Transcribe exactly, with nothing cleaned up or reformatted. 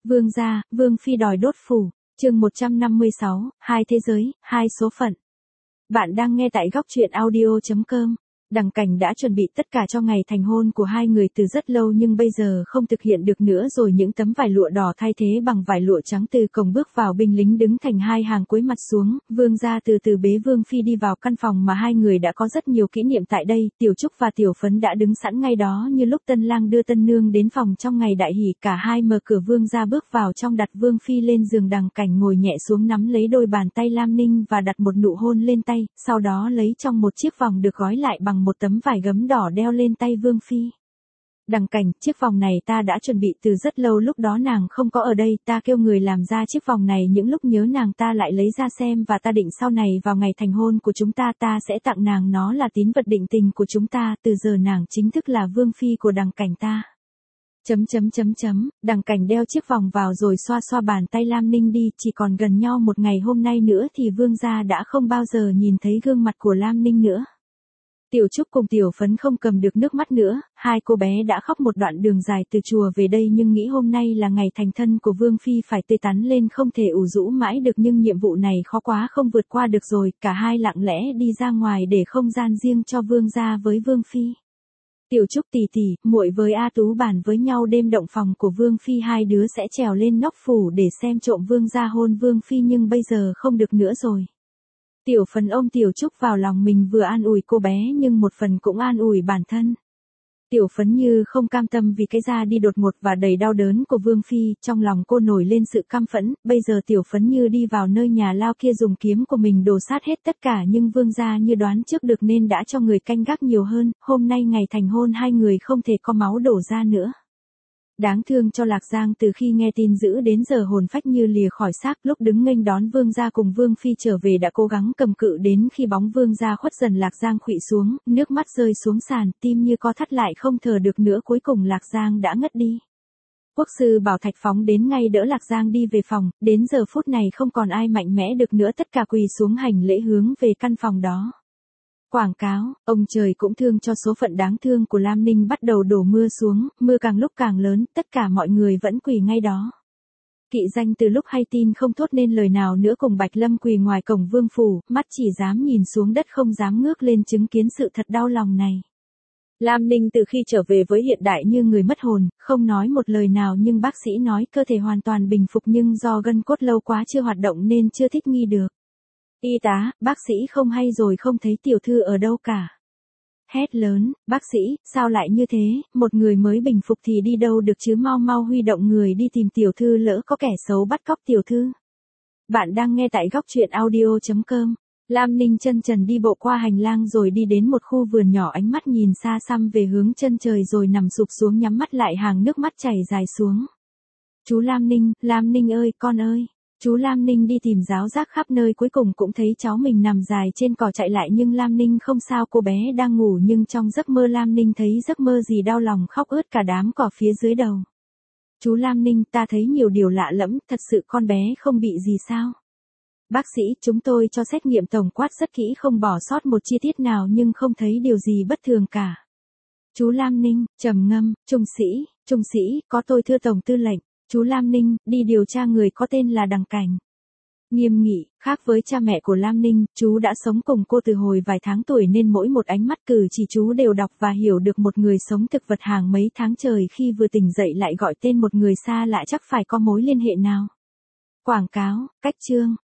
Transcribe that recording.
Vương gia, Vương phi đòi đốt phủ, chương một trăm năm mươi sáu, hai thế giới, hai số phận. Bạn đang nghe tại góc truyện audio chấm com. Đằng Cảnh đã chuẩn bị tất cả cho ngày thành hôn của hai người từ rất lâu nhưng bây giờ không thực hiện được nữa rồi. Những tấm vải lụa đỏ thay thế bằng vải lụa trắng từ cổng bước vào, binh lính đứng thành hai hàng cúi mặt xuống. Vương gia từ từ bế Vương phi đi vào căn phòng mà hai người đã có rất nhiều kỷ niệm tại đây. Tiểu Trúc và Tiểu Phấn đã đứng sẵn ngay đó như lúc tân lang đưa tân nương đến phòng trong ngày đại hỷ. Cả hai mở cửa, Vương gia bước vào trong, đặt Vương phi lên giường. Đằng Cảnh ngồi nhẹ xuống, nắm lấy đôi bàn tay Lam Ninh và đặt một nụ hôn lên tay, sau đó lấy trong một chiếc vòng được gói lại bằng một tấm vải gấm đỏ đeo lên tay Vương phi. Đằng Cảnh, chiếc vòng này ta đã chuẩn bị từ rất lâu, lúc đó nàng không có ở đây, ta kêu người làm ra chiếc vòng này, những lúc nhớ nàng ta lại lấy ra xem, và ta định sau này vào ngày thành hôn của chúng ta ta sẽ tặng nàng, nó là tín vật định tình của chúng ta, từ giờ nàng chính thức là Vương phi của Đằng Cảnh ta. Chấm chấm chấm chấm, Đằng Cảnh đeo chiếc vòng vào rồi xoa xoa bàn tay Lam Ninh đi, chỉ còn gần nhau một ngày hôm nay nữa thì Vương gia đã không bao giờ nhìn thấy gương mặt của Lam Ninh nữa. Tiểu Trúc cùng Tiểu Phấn không cầm được nước mắt nữa, hai cô bé đã khóc một đoạn đường dài từ chùa về đây, nhưng nghĩ hôm nay là ngày thành thân của Vương phi phải tươi tắn lên, không thể ủ rũ mãi được, nhưng nhiệm vụ này khó quá không vượt qua được rồi. Cả hai lặng lẽ đi ra ngoài để không gian riêng cho Vương gia với Vương phi. Tiểu Trúc tỷ tỷ, muội với A Tú bàn với nhau đêm động phòng của Vương phi, hai đứa sẽ trèo lên nóc phủ để xem trộm Vương gia hôn Vương phi, nhưng bây giờ không được nữa rồi. Tiểu Phấn ôm Tiểu Trúc vào lòng mình, vừa an ủi cô bé nhưng một phần cũng an ủi bản thân. Tiểu Phấn như không cam tâm vì cái ra đi đột ngột và đầy đau đớn của Vương phi, trong lòng cô nổi lên sự căm phẫn. Bây giờ Tiểu Phấn như đi vào nơi nhà lao kia, dùng kiếm của mình đổ sát hết tất cả, nhưng Vương gia như đoán trước được nên đã cho người canh gác nhiều hơn. Hôm nay ngày thành hôn hai người không thể có máu đổ ra nữa. Đáng thương cho Lạc Giang, từ khi nghe tin dữ đến giờ hồn phách như lìa khỏi xác. Lúc đứng nghênh đón Vương gia cùng Vương phi trở về đã cố gắng cầm cự, đến khi bóng Vương gia khuất dần Lạc Giang khuỵu xuống, nước mắt rơi xuống sàn, tim như co thắt lại không thở được nữa, cuối cùng Lạc Giang đã ngất đi. Quốc sư Bảo Thạch phóng đến ngay đỡ Lạc Giang đi về phòng, đến giờ phút này không còn ai mạnh mẽ được nữa, tất cả quỳ xuống hành lễ hướng về căn phòng đó. Quảng cáo, ông trời cũng thương cho số phận đáng thương của Lam Ninh, bắt đầu đổ mưa xuống, mưa càng lúc càng lớn, tất cả mọi người vẫn quỳ ngay đó. Kỵ danh từ lúc hay tin không thốt nên lời nào nữa, cùng Bạch Lâm quỳ ngoài cổng vương phủ, mắt chỉ dám nhìn xuống đất không dám ngước lên chứng kiến sự thật đau lòng này. Lam Ninh từ khi trở về với hiện đại như người mất hồn, không nói một lời nào, nhưng bác sĩ nói cơ thể hoàn toàn bình phục, nhưng do gân cốt lâu quá chưa hoạt động nên chưa thích nghi được. Y tá, bác sĩ không hay rồi, không thấy tiểu thư ở đâu cả. Hét lớn, bác sĩ, sao lại như thế, một người mới bình phục thì đi đâu được chứ, mau mau huy động người đi tìm tiểu thư, lỡ có kẻ xấu bắt cóc tiểu thư. Bạn đang nghe tại góc truyện audio chấm com. Lam Ninh chân trần đi bộ qua hành lang rồi đi đến một khu vườn nhỏ, ánh mắt nhìn xa xăm về hướng chân trời rồi nằm sụp xuống, nhắm mắt lại, hàng nước mắt chảy dài xuống. Chú Lam Ninh, Lam Ninh ơi, con ơi. Chú Lam Ninh đi tìm giáo giác khắp nơi, cuối cùng cũng thấy cháu mình nằm dài trên cỏ, chạy lại nhưng Lam Ninh không sao, cô bé đang ngủ, nhưng trong giấc mơ Lam Ninh thấy giấc mơ gì đau lòng, khóc ướt cả đám cỏ phía dưới đầu. Chú Lam Ninh, ta thấy nhiều điều lạ lẫm, thật sự con bé không bị gì sao? Bác sĩ, chúng tôi cho xét nghiệm tổng quát rất kỹ, không bỏ sót một chi tiết nào nhưng không thấy điều gì bất thường cả. Chú Lam Ninh, trầm ngâm, trung sĩ, trung sĩ, có tôi thưa tổng tư lệnh. Chú Lam Ninh, đi điều tra người có tên là Đằng Cảnh. Nghiêm nghị, khác với cha mẹ của Lam Ninh, chú đã sống cùng cô từ hồi vài tháng tuổi nên mỗi một ánh mắt cử chỉ chú đều đọc và hiểu được. Một người sống thực vật hàng mấy tháng trời, khi vừa tỉnh dậy lại gọi tên một người xa lạ, chắc phải có mối liên hệ nào. Quảng cáo, cách chương,